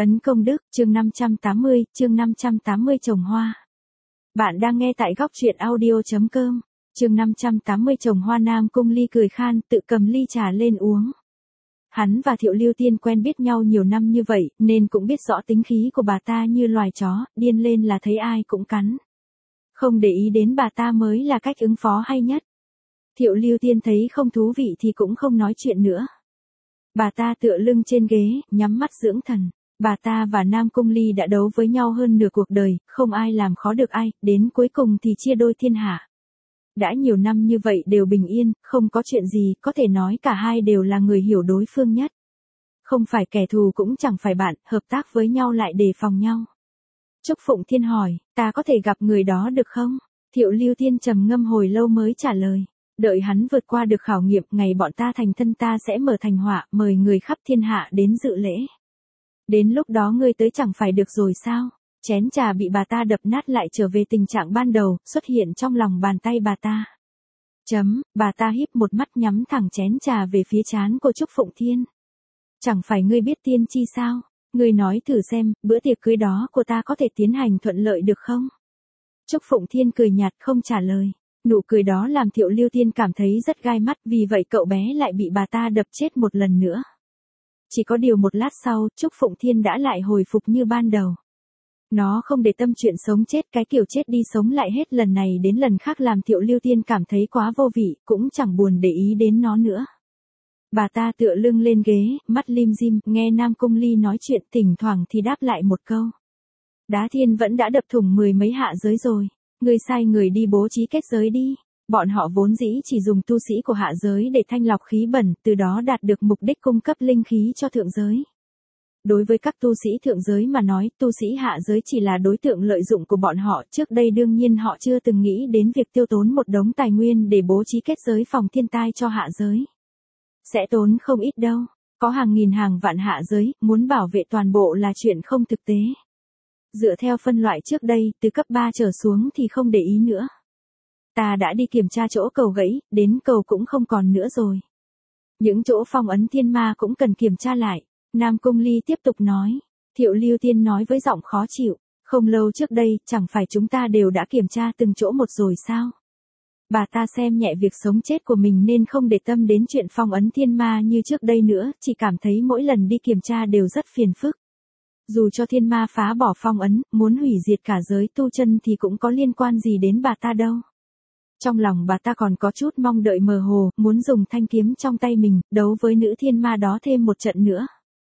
Ấn công đức, chương 580 trồng hoa. Bạn đang nghe tại góc truyện audio.com. Chương 580 trồng hoa. Nam Cung Ly cười khan, tự cầm ly trà lên uống. Hắn và Thiệu Lưu Tiên quen biết nhau nhiều năm như vậy, nên cũng biết rõ tính khí của bà ta như loài chó, điên lên là thấy ai cũng cắn. Không để ý đến bà ta mới là cách ứng phó hay nhất. Thiệu Lưu Tiên thấy không thú vị thì cũng không nói chuyện nữa. Bà ta tựa lưng trên ghế, nhắm mắt dưỡng thần. Bà ta và Nam Cung Ly đã đấu với nhau hơn nửa cuộc đời, không ai làm khó được ai, đến cuối cùng thì chia đôi thiên hạ. Đã nhiều năm như vậy đều bình yên, không có chuyện gì, có thể nói cả hai đều là người hiểu đối phương nhất. Không phải kẻ thù cũng chẳng phải bạn, hợp tác với nhau lại đề phòng nhau. Trúc Phụng Thiên hỏi, ta có thể gặp người đó được không? Thiệu Lưu Tiên trầm ngâm hồi lâu mới trả lời. Đợi hắn vượt qua được khảo nghiệm, ngày bọn ta thành thân ta sẽ mở thành họa, mời người khắp thiên hạ đến dự lễ. Đến lúc đó ngươi tới chẳng phải được rồi sao? Chén trà bị bà ta đập nát lại trở về tình trạng ban đầu, xuất hiện trong lòng bàn tay bà ta. Bà ta híp một mắt nhắm thẳng chén trà về phía trán của Trúc Phụng Thiên. Chẳng phải ngươi biết tiên tri sao? Ngươi nói thử xem, bữa tiệc cưới đó của ta có thể tiến hành thuận lợi được không? Trúc Phụng Thiên cười nhạt không trả lời. Nụ cười đó làm Thiệu Lưu Tiên cảm thấy rất gai mắt, vì vậy cậu bé lại bị bà ta đập chết một lần nữa. Chỉ có điều một lát sau, Trúc Phụng Thiên đã lại hồi phục như ban đầu. Nó không để tâm chuyện sống chết, cái kiểu chết đi sống lại hết lần này đến lần khác làm Thiệu Lưu Tiên cảm thấy quá vô vị, cũng chẳng buồn để ý đến nó nữa. Bà ta tựa lưng lên ghế, mắt lim dim, nghe Nam Cung Ly nói chuyện, thỉnh thoảng thì đáp lại một câu. Đá thiên vẫn đã đập thủng 10 mấy hạ giới rồi. Ngươi sai người đi bố trí kết giới đi. Bọn họ vốn dĩ chỉ dùng tu sĩ của hạ giới để thanh lọc khí bẩn, từ đó đạt được mục đích cung cấp linh khí cho thượng giới. Đối với các tu sĩ thượng giới mà nói, tu sĩ hạ giới chỉ là đối tượng lợi dụng của bọn họ. Trước đây đương nhiên họ chưa từng nghĩ đến việc tiêu tốn một đống tài nguyên để bố trí kết giới phòng thiên tai cho hạ giới. Sẽ tốn không ít đâu. Có hàng nghìn hàng vạn hạ giới, muốn bảo vệ toàn bộ là chuyện không thực tế. Dựa theo phân loại trước đây, từ cấp 3 trở xuống thì không để ý nữa. Ta đã đi kiểm tra chỗ cầu gãy, đến cầu cũng không còn nữa rồi. Những chỗ phong ấn thiên ma cũng cần kiểm tra lại. Nam Cung Ly tiếp tục nói. Thiệu Lưu Tiên nói với giọng khó chịu. Không lâu trước đây, chẳng phải chúng ta đều đã kiểm tra từng chỗ một rồi sao? Bà ta xem nhẹ việc sống chết của mình nên không để tâm đến chuyện phong ấn thiên ma như trước đây nữa, chỉ cảm thấy mỗi lần đi kiểm tra đều rất phiền phức. Dù cho thiên ma phá bỏ phong ấn, muốn hủy diệt cả giới tu chân thì cũng có liên quan gì đến bà ta đâu. Trong lòng bà ta còn có chút mong đợi mờ hồ, muốn dùng thanh kiếm trong tay mình, đấu với nữ thiên ma đó thêm một trận nữa.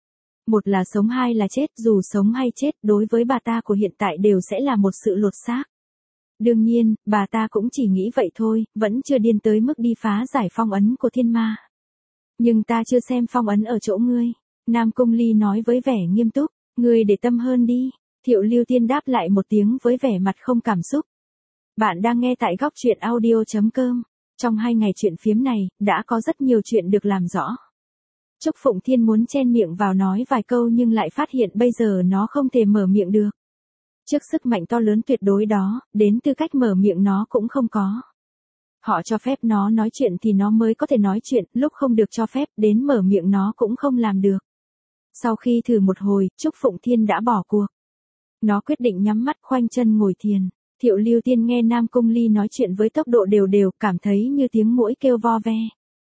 Một là sống hai là chết, dù sống hay chết, đối với bà ta của hiện tại đều sẽ là một sự lột xác. Đương nhiên, bà ta cũng chỉ nghĩ vậy thôi, vẫn chưa điên tới mức đi phá giải phong ấn của thiên ma. Nhưng ta chưa xem phong ấn ở chỗ ngươi. Nam Cung Ly nói với vẻ nghiêm túc. Ngươi để tâm hơn đi. Thiệu Lưu Tiên đáp lại một tiếng với vẻ mặt không cảm xúc. Bạn đang nghe tại góc truyện audio.com. Trong 2 ngày chuyện phiếm này, đã có rất nhiều chuyện được làm rõ. Trúc Phụng Thiên muốn chen miệng vào nói vài câu nhưng lại phát hiện bây giờ nó không thể mở miệng được. Trước sức mạnh to lớn tuyệt đối đó, đến tư cách mở miệng nó cũng không có. Họ cho phép nó nói chuyện thì nó mới có thể nói chuyện, lúc không được cho phép, đến mở miệng nó cũng không làm được. Sau khi thử một hồi, Trúc Phụng Thiên đã bỏ cuộc. Nó quyết định nhắm mắt khoanh chân ngồi thiền. Thiệu Lưu Tiên nghe Nam Cung Ly nói chuyện với tốc độ đều đều, cảm thấy như tiếng muỗi kêu vo ve.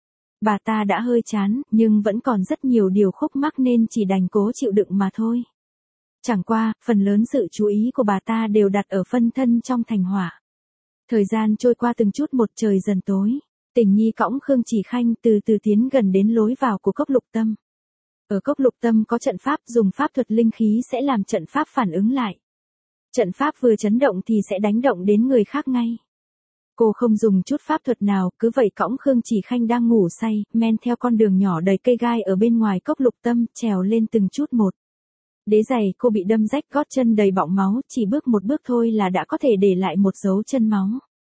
Bà ta đã hơi chán, nhưng vẫn còn rất nhiều điều khúc mắc nên chỉ đành cố chịu đựng mà thôi. Chẳng qua, phần lớn sự chú ý của bà ta đều đặt ở phân thân trong thành hỏa. Thời gian trôi qua từng chút một, trời dần tối. Tình Nhi cõng Khương Chỉ Khanh từ từ tiến gần đến lối vào của cốc lục tâm. Ở cốc lục tâm có trận pháp, dùng pháp thuật linh khí sẽ làm trận pháp phản ứng lại. Trận pháp vừa chấn động thì sẽ đánh động đến người khác ngay. Cô không dùng chút pháp thuật nào, cứ vậy cõng Khương Chỉ Khanh đang ngủ say, men theo con đường nhỏ đầy cây gai ở bên ngoài cốc lục tâm, trèo lên từng chút một. Đế giày cô bị đâm rách, gót chân đầy bọng máu, chỉ bước một bước thôi là đã có thể để lại một dấu chân máu.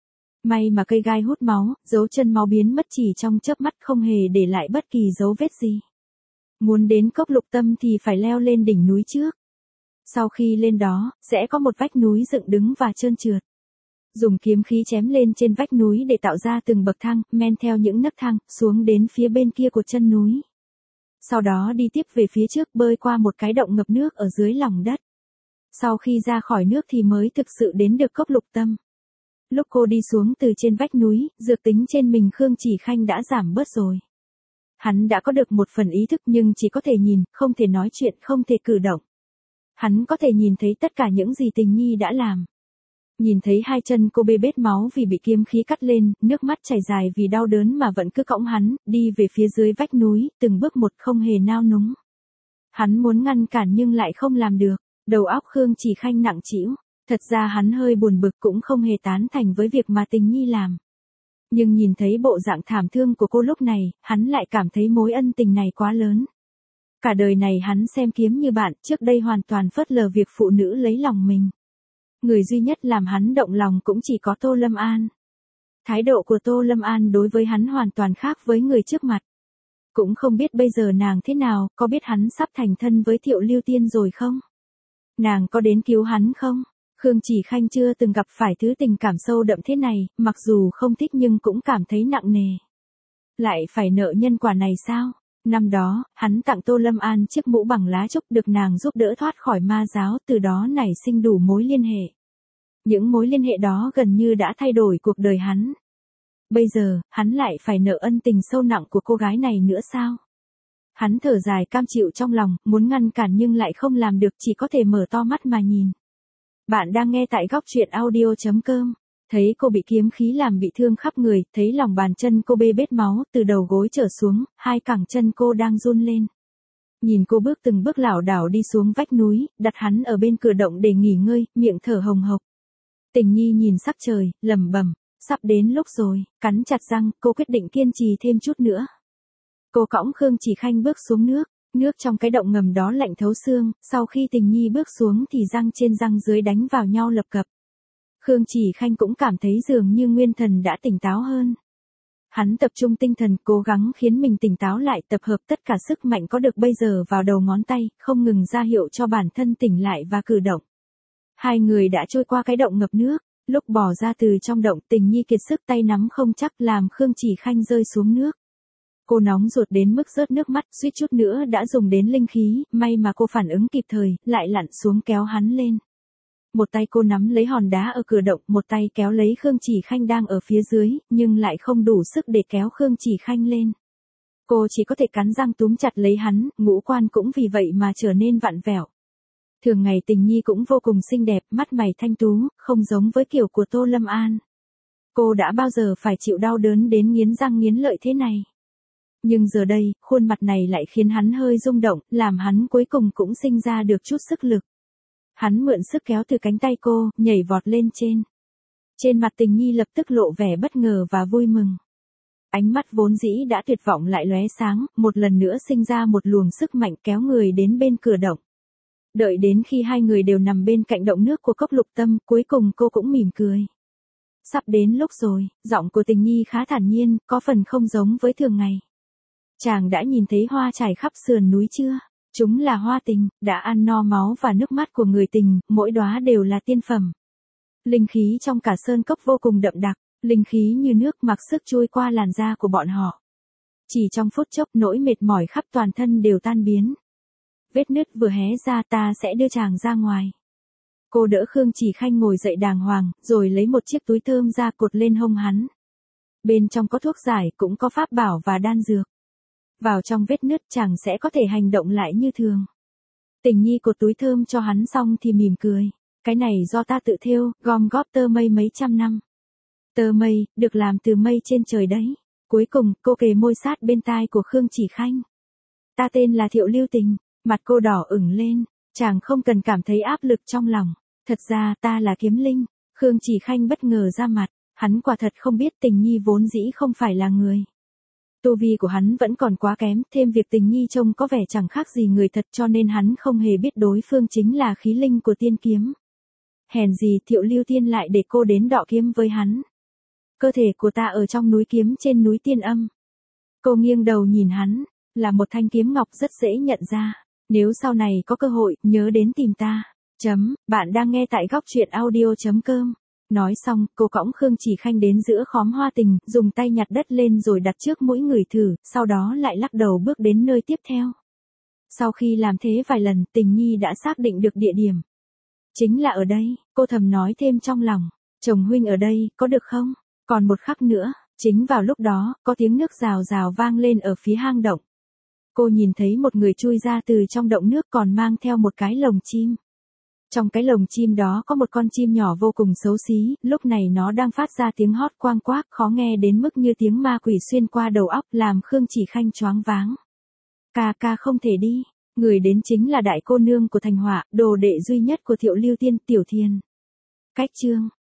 May mà cây gai hút máu, dấu chân máu biến mất chỉ trong chớp mắt, không hề để lại bất kỳ dấu vết gì. Muốn đến cốc lục tâm thì phải leo lên đỉnh núi trước. Sau khi lên đó, sẽ có một vách núi dựng đứng và trơn trượt. Dùng kiếm khí chém lên trên vách núi để tạo ra từng bậc thang, men theo những nấc thang, xuống đến phía bên kia của chân núi. Sau đó đi tiếp về phía trước bơi qua một cái động ngập nước ở dưới lòng đất. Sau khi ra khỏi nước thì mới thực sự đến được cốc Lục Tâm. Lúc cô đi xuống từ trên vách núi, dược tính trên mình Khương Chỉ Khanh đã giảm bớt rồi. Hắn đã có được một phần ý thức nhưng chỉ có thể nhìn, không thể nói chuyện, không thể cử động. Hắn có thể nhìn thấy tất cả những gì Tình Nhi đã làm. Nhìn thấy hai chân cô bê bết máu vì bị kiếm khí cắt lên, nước mắt chảy dài vì đau đớn mà vẫn cứ cõng hắn, đi về phía dưới vách núi, từng bước một không hề nao núng. Hắn muốn ngăn cản nhưng lại không làm được, đầu óc Khương Chỉ Khanh nặng trĩu. Thật ra hắn hơi buồn bực cũng không hề tán thành với việc mà Tình Nhi làm. Nhưng nhìn thấy bộ dạng thảm thương của cô lúc này, hắn lại cảm thấy mối ân tình này quá lớn. Cả đời này hắn xem kiếm như bạn, trước đây hoàn toàn phớt lờ việc phụ nữ lấy lòng mình. Người duy nhất làm hắn động lòng cũng chỉ có Tô Lâm An. Thái độ của Tô Lâm An đối với hắn hoàn toàn khác với người trước mặt. Cũng không biết bây giờ nàng thế nào, có biết hắn sắp thành thân với Thiệu Lưu Tiên rồi không? Nàng có đến cứu hắn không? Khương Chỉ Khanh chưa từng gặp phải thứ tình cảm sâu đậm thế này, mặc dù không thích nhưng cũng cảm thấy nặng nề. Lại phải nợ nhân quả này sao? Năm đó, hắn tặng Tô Lâm An chiếc mũ bằng lá trúc được nàng giúp đỡ thoát khỏi ma giáo, từ đó nảy sinh đủ mối liên hệ. Những mối liên hệ đó gần như đã thay đổi cuộc đời hắn. Bây giờ, hắn lại phải nợ ân tình sâu nặng của cô gái này nữa sao? Hắn thở dài cam chịu trong lòng, muốn ngăn cản nhưng lại không làm được, chỉ có thể mở to mắt mà nhìn. Bạn đang nghe tại góc truyện audio.com. Thấy cô bị kiếm khí làm bị thương khắp người, thấy lòng bàn chân cô bê bết máu, từ đầu gối trở xuống, hai cẳng chân cô đang run lên. Nhìn cô bước từng bước lảo đảo đi xuống vách núi, đặt hắn ở bên cửa động để nghỉ ngơi, miệng thở hồng hộc. Tình Nhi nhìn sắc trời, lẩm bẩm, sắp đến lúc rồi, cắn chặt răng, cô quyết định kiên trì thêm chút nữa. Cô cõng Khương Chỉ Khanh bước xuống nước. Nước trong cái động ngầm đó lạnh thấu xương, sau khi Tình Nhi bước xuống thì răng trên răng dưới đánh vào nhau lập cập. Khương Chỉ Khanh cũng cảm thấy dường như nguyên thần đã tỉnh táo hơn. Hắn tập trung tinh thần cố gắng khiến mình tỉnh táo lại, tập hợp tất cả sức mạnh có được bây giờ vào đầu ngón tay, không ngừng ra hiệu cho bản thân tỉnh lại và cử động. Hai người đã trôi qua cái động ngập nước, lúc bỏ ra từ trong động Tình Nhi kiệt sức tay nắm không chắc làm Khương Chỉ Khanh rơi xuống nước. Cô nóng ruột đến mức rớt nước mắt, suýt chút nữa đã dùng đến linh khí, may mà cô phản ứng kịp thời, lại lặn xuống kéo hắn lên. Một tay cô nắm lấy hòn đá ở cửa động, một tay kéo lấy Khương Chỉ Khanh đang ở phía dưới, nhưng lại không đủ sức để kéo Khương Chỉ Khanh lên. Cô chỉ có thể cắn răng túm chặt lấy hắn, ngũ quan cũng vì vậy mà trở nên vặn vẹo. Thường ngày Tình Nhi cũng vô cùng xinh đẹp, mắt mày thanh tú, không giống với kiểu của Tô Lâm An. Cô đã bao giờ phải chịu đau đớn đến nghiến răng nghiến lợi thế này. Nhưng giờ đây, khuôn mặt này lại khiến hắn hơi rung động, làm hắn cuối cùng cũng sinh ra được chút sức lực. Hắn mượn sức kéo từ cánh tay cô, nhảy vọt lên trên. Trên mặt Tình Nhi lập tức lộ vẻ bất ngờ và vui mừng. Ánh mắt vốn dĩ đã tuyệt vọng lại lóe sáng, một lần nữa sinh ra một luồng sức mạnh kéo người đến bên cửa động. Đợi đến khi hai người đều nằm bên cạnh động nước của cốc Lục Tâm, cuối cùng cô cũng mỉm cười. Sắp đến lúc rồi, giọng của Tình Nhi khá thản nhiên, có phần không giống với thường ngày. Chàng đã nhìn thấy hoa trải khắp sườn núi chưa? Chúng là hoa tình, đã ăn no máu và nước mắt của người tình, mỗi đóa đều là tiên phẩm. Linh khí trong cả sơn cốc vô cùng đậm đặc, linh khí như nước mặc sức trôi qua làn da của bọn họ. Chỉ trong phút chốc nỗi mệt mỏi khắp toàn thân đều tan biến. Vết nứt vừa hé ra, ta sẽ đưa chàng ra ngoài. Cô đỡ Khương Chỉ Khanh ngồi dậy đàng hoàng, rồi lấy một chiếc túi thơm ra cột lên hông hắn. Bên trong có thuốc giải, cũng có pháp bảo và đan dược. Vào trong vết nứt chàng sẽ có thể hành động lại như thường. Tình Nhi cột túi thơm cho hắn xong thì mỉm cười. Cái này do ta tự thêu, gom góp tơ mây mấy trăm năm. Tơ mây, được làm từ mây trên trời đấy. Cuối cùng, cô kề môi sát bên tai của Khương Chỉ Khanh. Ta tên là Thiệu Lưu Tình. Mặt cô đỏ ửng lên. Chàng không cần cảm thấy áp lực trong lòng. Thật ra ta là Kiếm Linh. Khương Chỉ Khanh bất ngờ ra mặt. Hắn quả thật không biết Tình Nhi vốn dĩ không phải là người. Tu vi của hắn vẫn còn quá kém, thêm việc Tình Nhi trông có vẻ chẳng khác gì người thật cho nên hắn không hề biết đối phương chính là khí linh của tiên kiếm. Hèn gì Thiệu Lưu Tiên lại để cô đến đọ kiếm với hắn. Cơ thể của ta ở trong núi kiếm trên núi Tiên Âm. Cô nghiêng đầu nhìn hắn, là một thanh kiếm ngọc rất dễ nhận ra. Nếu sau này có cơ hội, nhớ đến tìm ta. Bạn đang nghe tại góc truyện audio.com. Nói xong, cô cõng Khương Chỉ Khanh đến giữa khóm hoa tình, dùng tay nhặt đất lên rồi đặt trước mũi người thử, sau đó lại lắc đầu bước đến nơi tiếp theo. Sau khi làm thế vài lần, Tình Nhi đã xác định được địa điểm. Chính là ở đây, cô thầm nói thêm trong lòng. Chồng huynh ở đây, có được không? Còn một khắc nữa, chính vào lúc đó, có tiếng nước rào rào vang lên ở phía hang động. Cô nhìn thấy một người chui ra từ trong động nước còn mang theo một cái lồng chim. Trong cái lồng chim đó có một con chim nhỏ vô cùng xấu xí, lúc này nó đang phát ra tiếng hót quang quác khó nghe đến mức như tiếng ma quỷ xuyên qua đầu óc làm Khương Chỉ Khanh choáng váng. Ca không thể đi, người đến chính là đại cô nương của Thành Họa, đồ đệ duy nhất của Thiệu Lưu Tiên, Tiểu Thiền. Cách chương